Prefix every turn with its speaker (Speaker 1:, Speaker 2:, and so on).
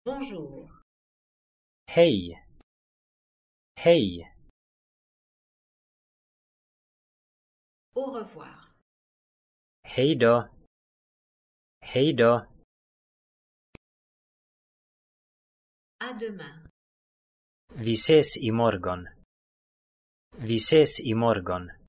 Speaker 1: Bonjour.
Speaker 2: Hej. Hej.
Speaker 1: Au revoir.
Speaker 2: Hej då. Hej då.
Speaker 1: À demain.
Speaker 2: Vi ses imorgon. Vi ses imorgon.